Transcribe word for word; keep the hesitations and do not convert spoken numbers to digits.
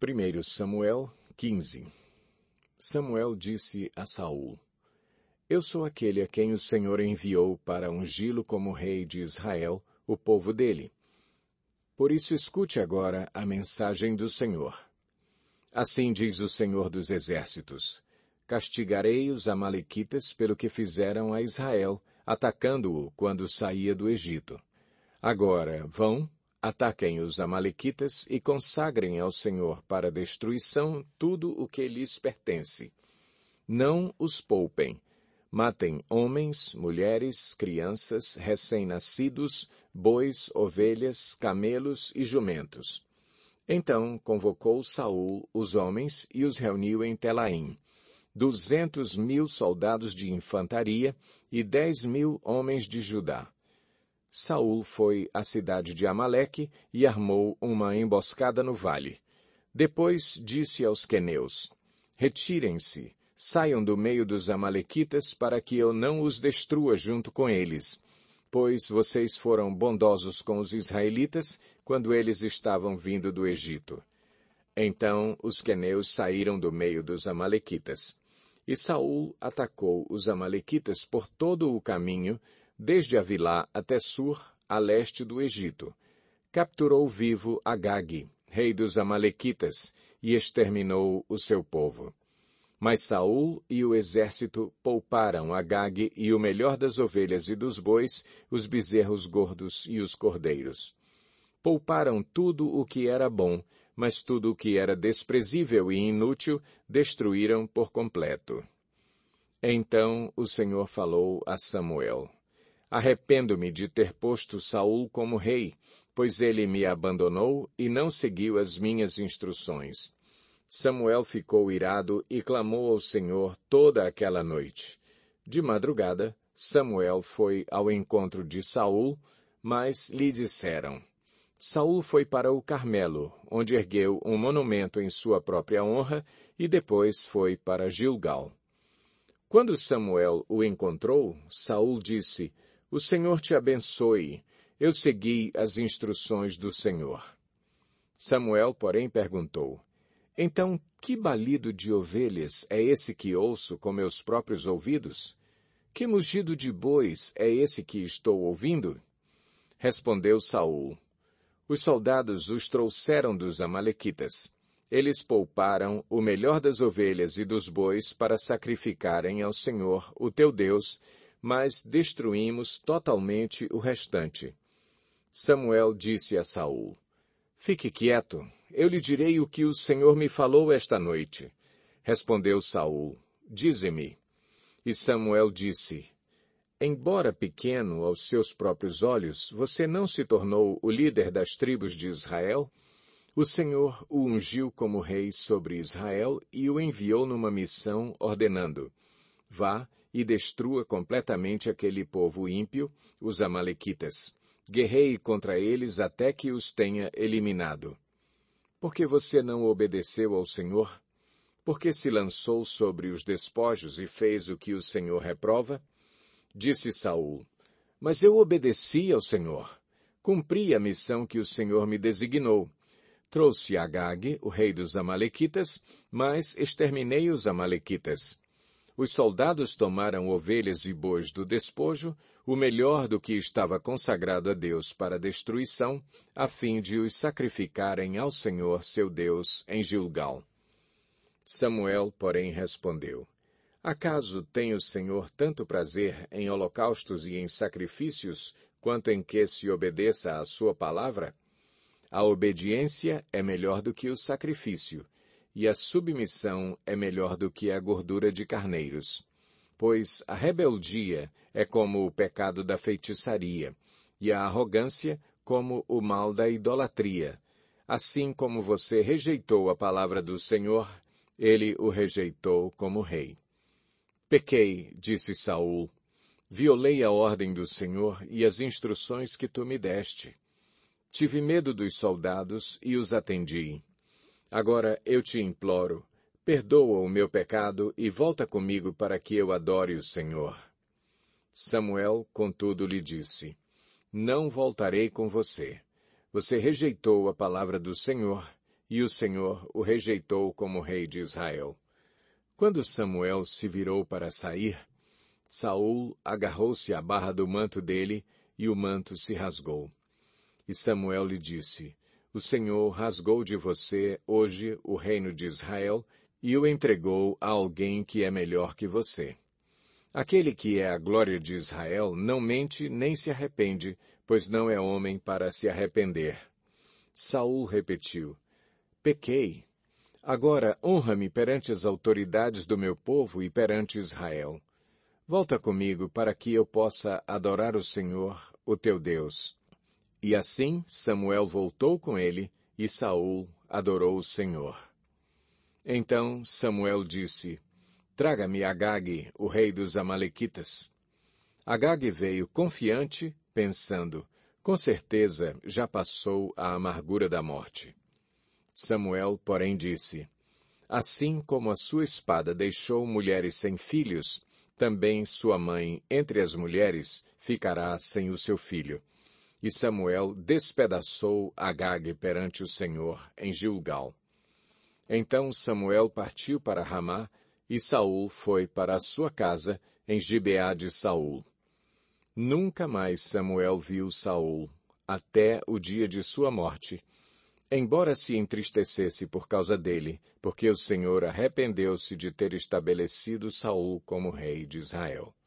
primeiro Samuel quinze. Samuel disse a Saul: Eu sou aquele a quem o Senhor enviou para ungí-lo como rei de Israel, o povo dele. Por isso escute agora a mensagem do Senhor. Assim diz o Senhor dos Exércitos: Castigarei os amalequitas pelo que fizeram a Israel, atacando-o quando saía do Egito. Agora, vão, ataquem os amalequitas e consagrem ao Senhor para destruição tudo o que lhes pertence. Não os poupem. Matem homens, mulheres, crianças, recém-nascidos, bois, ovelhas, camelos e jumentos. Então convocou Saul os homens e os reuniu em Telaim. Duzentos mil soldados de infantaria e dez mil homens de Judá. Saul foi à cidade de Amaleque e armou uma emboscada no vale. Depois disse aos queneus: Retirem-se, saiam do meio dos amalequitas para que eu não os destrua junto com eles, pois vocês foram bondosos com os israelitas quando eles estavam vindo do Egito. Então os queneus saíram do meio dos amalequitas. E Saul atacou os amalequitas por todo o caminho, desde Avilá até Sur, a leste do Egito. Capturou vivo Agag, rei dos amalequitas, e exterminou o seu povo. Mas Saul e o exército pouparam Agag e o melhor das ovelhas e dos bois, os bezerros gordos e os cordeiros. Pouparam tudo o que era bom, mas tudo o que era desprezível e inútil destruíram por completo. Então o Senhor falou a Samuel: Arrependo-me de ter posto Saul como rei, pois ele me abandonou e não seguiu as minhas instruções. Samuel ficou irado e clamou ao Senhor toda aquela noite. De madrugada, Samuel foi ao encontro de Saul, mas lhe disseram: Saul foi para o Carmelo, onde ergueu um monumento em sua própria honra, e depois foi para Gilgal. Quando Samuel o encontrou, Saul disse: O Senhor te abençoe. Eu segui as instruções do Senhor. Samuel, porém, perguntou: Então, que balido de ovelhas é esse que ouço com meus próprios ouvidos? Que mugido de bois é esse que estou ouvindo? Respondeu Saul: Os soldados os trouxeram dos amalequitas. Eles pouparam o melhor das ovelhas e dos bois para sacrificarem ao Senhor, o teu Deus, mas destruímos totalmente o restante. Samuel disse a Saul: Fique quieto, eu lhe direi o que o Senhor me falou esta noite. Respondeu Saul: Dize-me. E Samuel disse: Embora pequeno aos seus próprios olhos, você não se tornou o líder das tribos de Israel? O Senhor o ungiu como rei sobre Israel e o enviou numa missão, ordenando: Vá e destrua completamente aquele povo ímpio, os amalequitas. Guerreie contra eles até que os tenha eliminado. Por que você não obedeceu ao Senhor? Por que se lançou sobre os despojos e fez o que o Senhor reprova? Disse Saul: Mas eu obedeci ao Senhor. Cumpri a missão que o Senhor me designou. Trouxe Agag, o rei dos amalequitas, mas exterminei os amalequitas. Os soldados tomaram ovelhas e bois do despojo, o melhor do que estava consagrado a Deus para destruição, a fim de os sacrificarem ao Senhor seu Deus em Gilgal. Samuel, porém, respondeu: Acaso tem o Senhor tanto prazer em holocaustos e em sacrifícios, quanto em que se obedeça à sua palavra? A obediência é melhor do que o sacrifício, e a submissão é melhor do que a gordura de carneiros. Pois a rebeldia é como o pecado da feitiçaria, e a arrogância como o mal da idolatria. Assim como você rejeitou a palavra do Senhor, ele o rejeitou como rei. Pequei, disse Saul, violei a ordem do Senhor e as instruções que tu me deste. Tive medo dos soldados e os atendi. Agora eu te imploro, perdoa o meu pecado e volta comigo para que eu adore o Senhor. Samuel, contudo, lhe disse: Não voltarei com você. Você rejeitou a palavra do Senhor, e o Senhor o rejeitou como rei de Israel. Quando Samuel se virou para sair, Saul agarrou-se à barra do manto dele, e o manto se rasgou. E Samuel lhe disse, o Senhor rasgou de você hoje o reino de Israel e o entregou a alguém que é melhor que você. Aquele que é a glória de Israel não mente nem se arrepende, pois não é homem para se arrepender. Saul repetiu, pequei. Agora honra-me perante as autoridades do meu povo e perante Israel. Volta comigo para que eu possa adorar o Senhor, o teu Deus. E assim Samuel voltou com ele, e Saul adorou o Senhor. Então Samuel disse, traga-me Agag, o rei dos Amalequitas. Agag veio confiante, pensando, com certeza já passou a amargura da morte. Samuel, porém, disse, assim como a sua espada deixou mulheres sem filhos, também sua mãe, entre as mulheres, ficará sem o seu filho. E Samuel despedaçou Agag perante o Senhor em Gilgal. Então Samuel partiu para Ramá, e Saul foi para a sua casa em Gibeá de Saul. Nunca mais Samuel viu Saul, até o dia de sua morte, embora se entristecesse por causa dele, porque o Senhor arrependeu-se de ter estabelecido Saul como rei de Israel.